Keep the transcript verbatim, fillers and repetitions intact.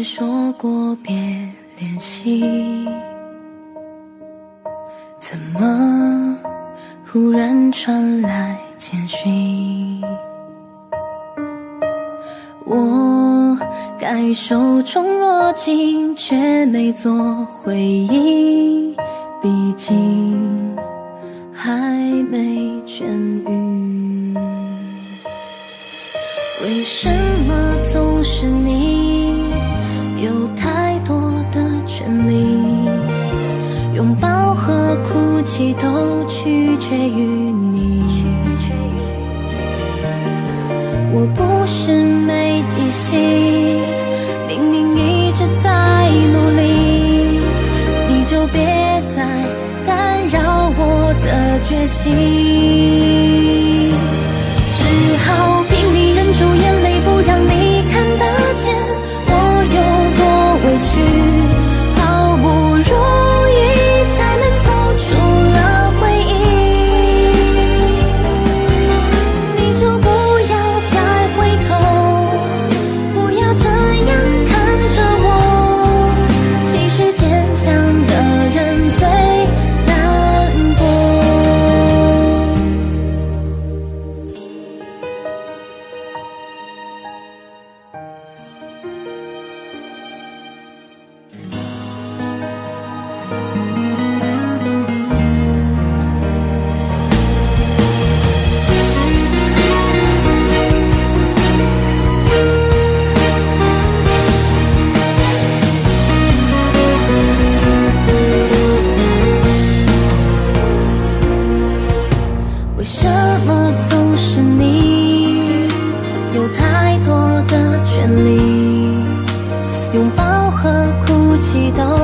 说过别联系，怎么忽然传来简讯？我该受宠若惊，却没做回应，毕竟还没痊愈。为什么总是你有太多的权利，拥抱和哭泣都取决于你？我不是没记性，明明一直在努力，你就别再干扰我的决心。只好拼命忍住眼泪，不让你看得见我有多委屈，好不容易才能走出了回忆。你就不要再回头，不要这样看着我，其实坚强的人最难过。为什么总是你有太多的权利，拥抱和哭泣都